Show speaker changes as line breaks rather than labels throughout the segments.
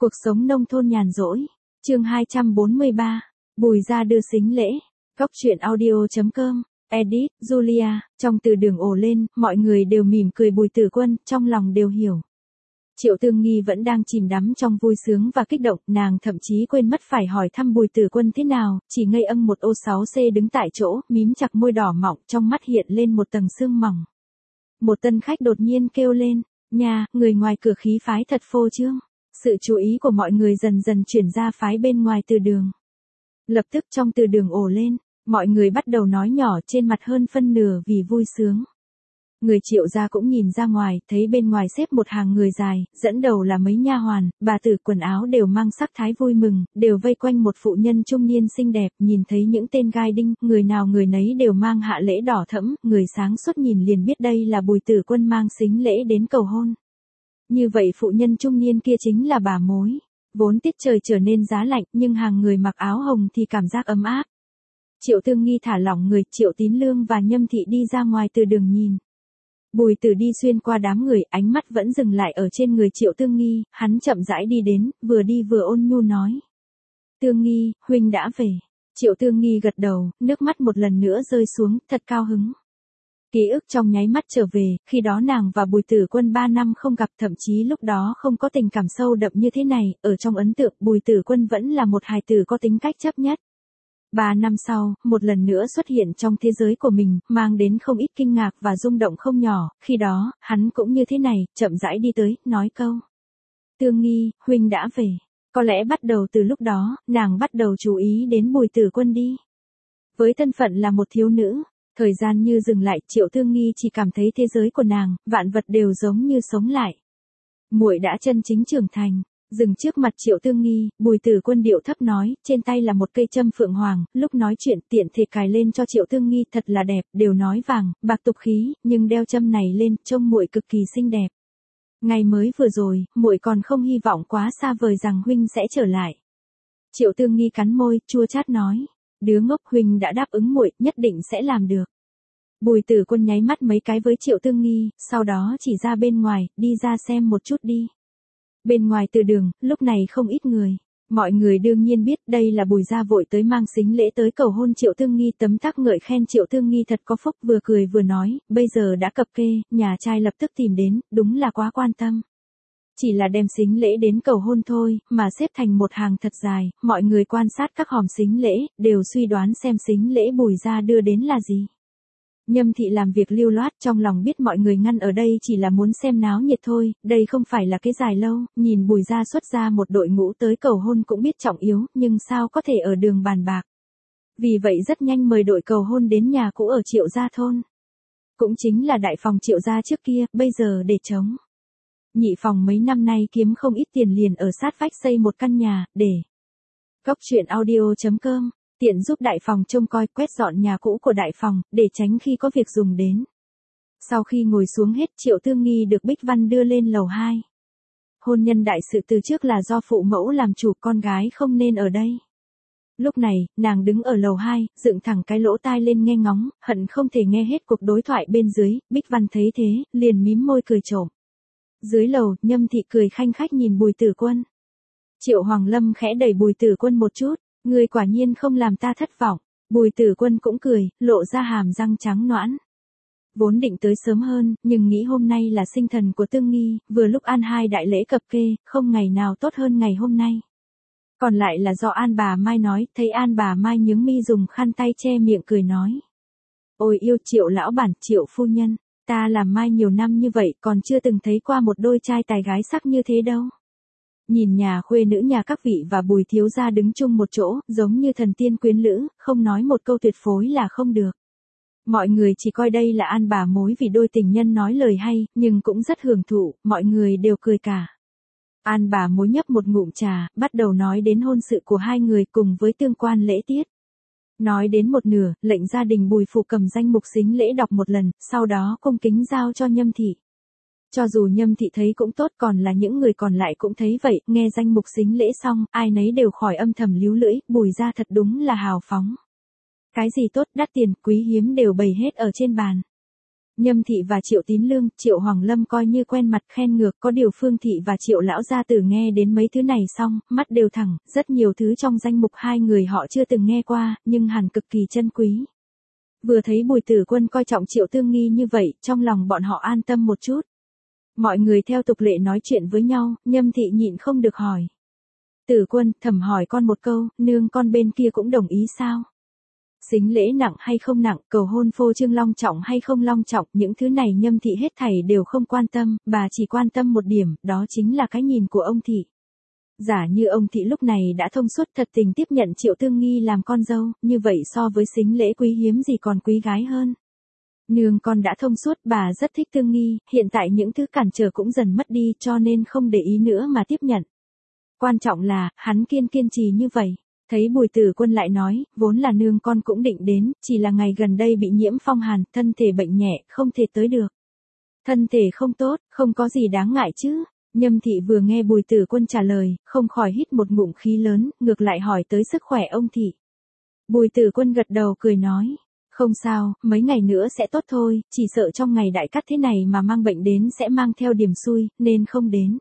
Cuộc sống nông thôn nhàn rỗi. Chương 243. Bùi gia đưa sính lễ. Góc truyện audio.com. Edit, Julia. Trong từ đường ồ lên, mọi người đều mỉm cười Bùi Tử Quân, trong lòng đều hiểu. Triệu Tương Nghi vẫn đang chìm đắm trong vui sướng và kích động, nàng thậm chí quên mất phải hỏi thăm Bùi Tử Quân thế nào, chỉ ngây âng một ô 6C đứng tại chỗ, mím chặt môi đỏ mọng, trong mắt hiện lên một tầng sương mỏng. Một tân khách đột nhiên kêu lên, nhà, người ngoài cửa khí phái thật phô trương. Sự chú ý của mọi người dần dần chuyển ra phái bên ngoài từ đường. Lập tức trong từ đường ồ lên, mọi người bắt đầu nói nhỏ trên mặt hơn phân nửa vì vui sướng. Người Triệu gia cũng nhìn ra ngoài, thấy bên ngoài xếp một hàng người dài, dẫn đầu là mấy nha hoàn, bà tử quần áo đều mang sắc thái vui mừng, đều vây quanh một phụ nhân trung niên xinh đẹp, nhìn thấy những tên gai đinh, người nào người nấy đều mang hạ lễ đỏ thẫm, người sáng suốt nhìn liền biết đây là Bùi Tử Quân mang sính lễ đến cầu hôn. Như vậy phụ nhân trung niên kia chính là bà mối. Vốn tiết trời trở nên giá lạnh, nhưng hàng người mặc áo hồng thì cảm giác ấm áp. Triệu Tương Nghi thả lỏng người, Triệu Tín Lương và Nhâm Thị đi ra ngoài từ đường nhìn. Bùi Tử đi xuyên qua đám người, ánh mắt vẫn dừng lại ở trên người Triệu Tương Nghi, hắn chậm rãi đi đến, vừa đi vừa ôn nhu nói. Tương Nghi, huynh đã về. Triệu Tương Nghi gật đầu, nước mắt một lần nữa rơi xuống, thật cao hứng. Ký ức trong nháy mắt trở về, khi đó nàng và Bùi Tử Quân 3 năm không gặp, thậm chí lúc đó không có tình cảm sâu đậm như thế này, ở trong ấn tượng Bùi Tử Quân vẫn là một hài tử có tính cách chấp nhất. 3 năm sau, một lần nữa xuất hiện trong thế giới của mình, mang đến không ít kinh ngạc và rung động không nhỏ, khi đó, hắn cũng như thế này, chậm rãi đi tới, nói câu. Tương Nghi, huynh đã về. Có lẽ bắt đầu từ lúc đó, nàng bắt đầu chú ý đến Bùi Tử Quân đi. Với thân phận là một thiếu nữ, thời gian như dừng lại, Triệu Tương Nghi chỉ cảm thấy thế giới của nàng, vạn vật đều giống như sống lại. Muội đã chân chính trưởng thành. Dừng trước mặt Triệu Tương Nghi, Bùi Tử Quân điệu thấp nói, trên tay là một cây châm phượng hoàng, lúc nói chuyện tiện thể cài lên cho Triệu Tương Nghi, thật là đẹp, đều nói vàng, bạc tục khí, nhưng đeo châm này lên, trông muội cực kỳ xinh đẹp. Ngày mới vừa rồi, muội còn không hy vọng quá xa vời rằng huynh sẽ trở lại. Triệu Tương Nghi cắn môi, chua chát nói, đứa ngốc, huynh đã đáp ứng muội, nhất định sẽ làm được. Bùi Tử Quân nháy mắt mấy cái với Triệu Tương Nghi, sau đó chỉ ra bên ngoài, đi ra xem một chút đi. Bên ngoài từ đường, lúc này không ít người. Mọi người đương nhiên biết đây là Bùi gia vội tới mang sính lễ tới cầu hôn Triệu Tương Nghi, tấm tắc ngợi khen Triệu Tương Nghi thật có phúc, vừa cười vừa nói, bây giờ đã cập kê, nhà trai lập tức tìm đến, đúng là quá quan tâm. Chỉ là đem sính lễ đến cầu hôn thôi, mà xếp thành một hàng thật dài, mọi người quan sát các hòm sính lễ, đều suy đoán xem sính lễ Bùi gia đưa đến là gì. Nhâm Thị làm việc lưu loát, trong lòng biết mọi người ngăn ở đây chỉ là muốn xem náo nhiệt thôi, đây không phải là cái dài lâu, nhìn Bùi gia xuất ra một đội ngũ tới cầu hôn cũng biết trọng yếu, nhưng sao có thể ở đường bàn bạc. Vì vậy rất nhanh mời đội cầu hôn đến nhà cũ ở Triệu gia thôn. Cũng chính là đại phòng Triệu gia trước kia, bây giờ để trống. Nhị phòng mấy năm nay kiếm không ít tiền liền ở sát vách xây một căn nhà, để. Góc truyện audio.com. Tiện giúp đại phòng trông coi, quét dọn nhà cũ của đại phòng, để tránh khi có việc dùng đến. Sau khi ngồi xuống hết, Triệu Tương Nghi được Bích Văn đưa lên lầu 2. Hôn nhân đại sự từ trước là do phụ mẫu làm chủ, con gái không nên ở đây. Lúc này, nàng đứng ở lầu 2, dựng thẳng cái lỗ tai lên nghe ngóng, hận không thể nghe hết cuộc đối thoại bên dưới, Bích Văn thấy thế, liền mím môi cười trộm. Dưới lầu, Nhâm Thị cười khanh khách nhìn Bùi Tử Quân. Triệu Hoàng Lâm khẽ đẩy Bùi Tử Quân một chút. Người quả nhiên không làm ta thất vọng. Bùi Tử Quân cũng cười, lộ ra hàm răng trắng nõn. Vốn định tới sớm hơn, nhưng nghĩ hôm nay là sinh thần của Tương Nghi, vừa lúc an hai đại lễ cập kê, không ngày nào tốt hơn ngày hôm nay. Còn lại là do An bà Mai nói, thấy An bà Mai nhướng mi dùng khăn tay che miệng cười nói. Ôi yêu Triệu lão bản, Triệu phu nhân, ta làm Mai nhiều năm như vậy còn chưa từng thấy qua một đôi trai tài gái sắc như thế đâu. Nhìn nhà khuê nữ nhà các vị và Bùi thiếu gia đứng chung một chỗ, giống như thần tiên quyến lữ, không nói một câu tuyệt phối là không được. Mọi người chỉ coi đây là An bà mối vì đôi tình nhân nói lời hay, nhưng cũng rất hưởng thụ, mọi người đều cười cả. An bà mối nhấp một ngụm trà, bắt đầu nói đến hôn sự của hai người cùng với tương quan lễ tiết. Nói đến một nửa, lệnh gia đình Bùi phụ cầm danh mục sính lễ đọc một lần, sau đó cung kính giao cho Nhâm Thị. Cho dù Nhâm Thị thấy cũng tốt, còn là những người còn lại cũng thấy vậy, nghe danh mục sính lễ xong, ai nấy đều khỏi âm thầm líu lưỡi, Bùi gia thật đúng là hào phóng. Cái gì tốt, đắt tiền, quý hiếm đều bày hết ở trên bàn. Nhâm Thị và Triệu Tín Lương, Triệu Hoàng Lâm coi như quen mặt khen ngược, có điều Phương Thị và Triệu lão gia tử nghe đến mấy thứ này xong, mắt đều thẳng, rất nhiều thứ trong danh mục hai người họ chưa từng nghe qua, nhưng hẳn cực kỳ chân quý. Vừa thấy Bùi Tử Quân coi trọng Triệu Tương Nghi như vậy, trong lòng bọn họ an tâm một chút. Mọi người theo tục lệ nói chuyện với nhau, Nhâm Thị nhịn không được hỏi. Tử Quân, thầm hỏi con một câu, nương con bên kia cũng đồng ý sao? Sính lễ nặng hay không nặng, cầu hôn phô trương long trọng hay không long trọng, những thứ này Nhâm Thị hết thảy đều không quan tâm, bà chỉ quan tâm một điểm, đó chính là cái nhìn của ông Thị. Giả như ông Thị lúc này đã thông suốt thật tình tiếp nhận Triệu Tương Nghi làm con dâu, như vậy so với sính lễ quý hiếm gì còn quý gái hơn. Nương con đã thông suốt, bà rất thích Tương Nghi, hiện tại những thứ cản trở cũng dần mất đi cho nên không để ý nữa mà tiếp nhận. Quan trọng là, hắn kiên trì như vậy. Thấy Bùi Tử Quân lại nói, vốn là nương con cũng định đến, chỉ là ngày gần đây bị nhiễm phong hàn, thân thể bệnh nhẹ, không thể tới được. Thân thể không tốt, không có gì đáng ngại chứ. Nhâm Thị vừa nghe Bùi Tử Quân trả lời, không khỏi hít một ngụm khí lớn, ngược lại hỏi tới sức khỏe ông Thị. Bùi Tử Quân gật đầu cười nói, không sao, mấy ngày nữa sẽ tốt thôi, chỉ sợ trong ngày đại cát thế này mà mang bệnh đến sẽ mang theo điểm xui, nên không đến.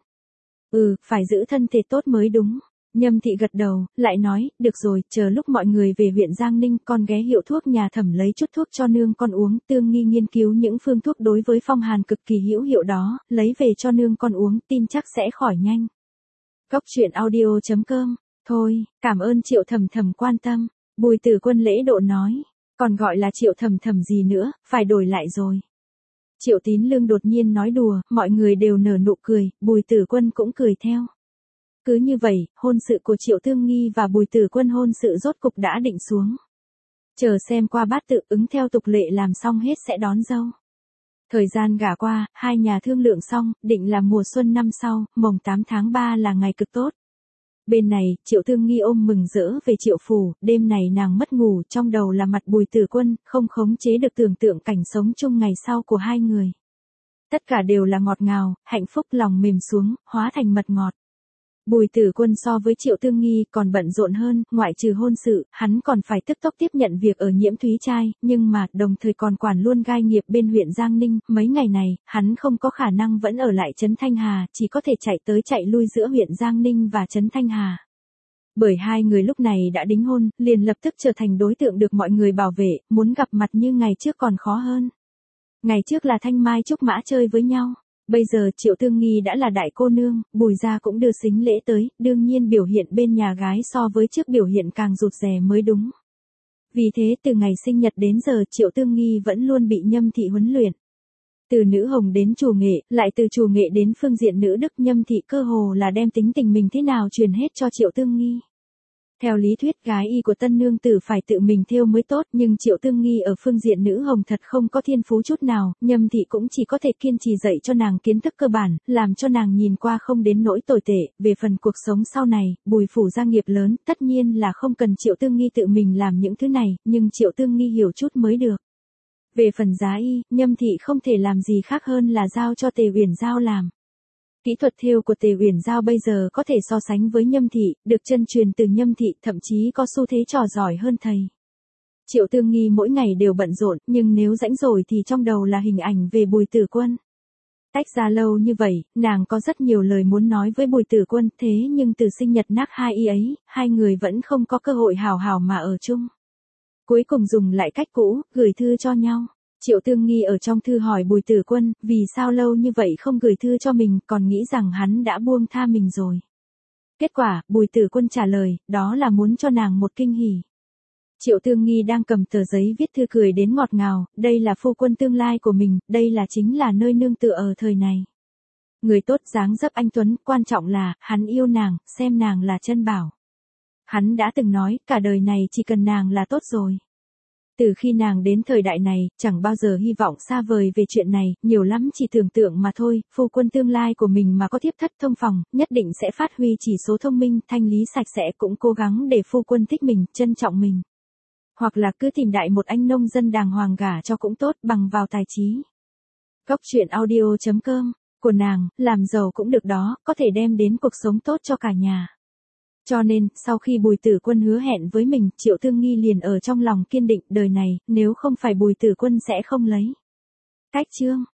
Phải giữ thân thể tốt mới đúng. Nhâm Thị gật đầu, lại nói, được rồi, chờ lúc mọi người về huyện Giang Ninh, con ghé hiệu thuốc nhà Thẩm lấy chút thuốc cho nương con uống, Tương Nghi nghiên cứu những phương thuốc đối với phong hàn cực kỳ hữu hiệu đó, lấy về cho nương con uống, tin chắc sẽ khỏi nhanh. Cốc truyện audio.com, thôi, cảm ơn Triệu Thẩm quan tâm. Bùi Tử Quân lễ độ nói, còn gọi là Triệu Thẩm gì nữa, phải đổi lại rồi. Triệu Tín Lương đột nhiên nói đùa, mọi người đều nở nụ cười, Bùi Tử Quân cũng cười theo. Cứ như vậy, hôn sự của Triệu Tương Nghi và Bùi Tử Quân hôn sự rốt cục đã định xuống. Chờ xem qua bát tự ứng theo tục lệ làm xong hết sẽ đón dâu. Thời gian gả qua, hai nhà thương lượng xong, định là mùa xuân năm sau, mồng 8 tháng 3 là ngày cực tốt. Bên này, Triệu Tương Nghi ôm mừng rỡ về Triệu phủ, đêm này nàng mất ngủ, trong đầu là mặt Bùi Tử Quân, không khống chế được tưởng tượng cảnh sống chung ngày sau của hai người. Tất cả đều là ngọt ngào, hạnh phúc, lòng mềm xuống, hóa thành mật ngọt. Bùi Tử Quân so với Triệu Tương Nghi còn bận rộn hơn, ngoại trừ hôn sự, hắn còn phải tức tốc tiếp nhận việc ở Nhiễm Thúy Trai, nhưng mà, đồng thời còn quản luôn gai nghiệp bên huyện Giang Ninh, mấy ngày này, hắn không có khả năng vẫn ở lại Trấn Thanh Hà, chỉ có thể chạy tới chạy lui giữa huyện Giang Ninh và Trấn Thanh Hà. Bởi hai người lúc này đã đính hôn, liền lập tức trở thành đối tượng được mọi người bảo vệ, muốn gặp mặt như ngày trước còn khó hơn. Ngày trước là thanh mai trúc mã chơi với nhau. Bây giờ Triệu Tương Nghi đã là đại cô nương, Bùi gia cũng đưa sính lễ tới, đương nhiên biểu hiện bên nhà gái so với trước biểu hiện càng rụt rè mới đúng. Vì thế từ ngày sinh nhật đến giờ Triệu Tương Nghi vẫn luôn bị Nhâm Thị huấn luyện. Từ nữ hồng đến chủ nghệ, lại từ chủ nghệ đến phương diện nữ đức, Nhâm Thị cơ hồ là đem tính tình mình thế nào truyền hết cho Triệu Tương Nghi. Theo lý thuyết gái y của tân nương tử phải tự mình thêu mới tốt, nhưng Triệu Tương Nghi ở phương diện nữ hồng thật không có thiên phú chút nào, Nhâm Thị cũng chỉ có thể kiên trì dạy cho nàng kiến thức cơ bản, làm cho nàng nhìn qua không đến nỗi tồi tệ. Về phần cuộc sống sau này, Bùi phủ gia nghiệp lớn, tất nhiên là không cần Triệu Tương Nghi tự mình làm những thứ này, nhưng Triệu Tương Nghi hiểu chút mới được. Về phần giá y, Nhâm Thị không thể làm gì khác hơn là giao cho Tề Uyển Giao làm. Kỹ thuật thêu của Tề Uyển Giao bây giờ có thể so sánh với Nhâm Thị, được chân truyền từ Nhâm Thị, thậm chí có xu thế trò giỏi hơn thầy. Triệu Tương Nghi mỗi ngày đều bận rộn, nhưng nếu rãnh rồi thì trong đầu là hình ảnh về Bùi Tử Quân. Tách ra lâu như vậy, nàng có rất nhiều lời muốn nói với Bùi Tử Quân, thế nhưng từ sinh nhật nác hai y ấy, hai người vẫn không có cơ hội hào hào mà ở chung. Cuối cùng dùng lại cách cũ, gửi thư cho nhau. Triệu Tương Nghi ở trong thư hỏi Bùi Tử Quân, vì sao lâu như vậy không gửi thư cho mình, còn nghĩ rằng hắn đã buông tha mình rồi. Kết quả, Bùi Tử Quân trả lời, đó là muốn cho nàng một kinh hỉ. Triệu Tương Nghi đang cầm tờ giấy viết thư cười đến ngọt ngào, đây là phu quân tương lai của mình, đây là chính là nơi nương tựa ở thời này. Người tốt dáng dấp anh tuấn, quan trọng là, hắn yêu nàng, xem nàng là chân bảo. Hắn đã từng nói, cả đời này chỉ cần nàng là tốt rồi. Từ khi nàng đến thời đại này, chẳng bao giờ hy vọng xa vời về chuyện này, nhiều lắm chỉ tưởng tượng mà thôi, phu quân tương lai của mình mà có thiếp thất thông phòng, nhất định sẽ phát huy chỉ số thông minh, thanh lý sạch sẽ, cũng cố gắng để phu quân thích mình, trân trọng mình. Hoặc là cứ tìm đại một anh nông dân đàng hoàng gả cho cũng tốt, bằng vào tài trí. Cốc truyện audio.com, của nàng, làm giàu cũng được đó, có thể đem đến cuộc sống tốt cho cả nhà. Cho nên, sau khi Bùi Tử Quân hứa hẹn với mình, Triệu Tương Nghi liền ở trong lòng kiên định, đời này, nếu không phải Bùi Tử Quân sẽ không lấy. Cách chương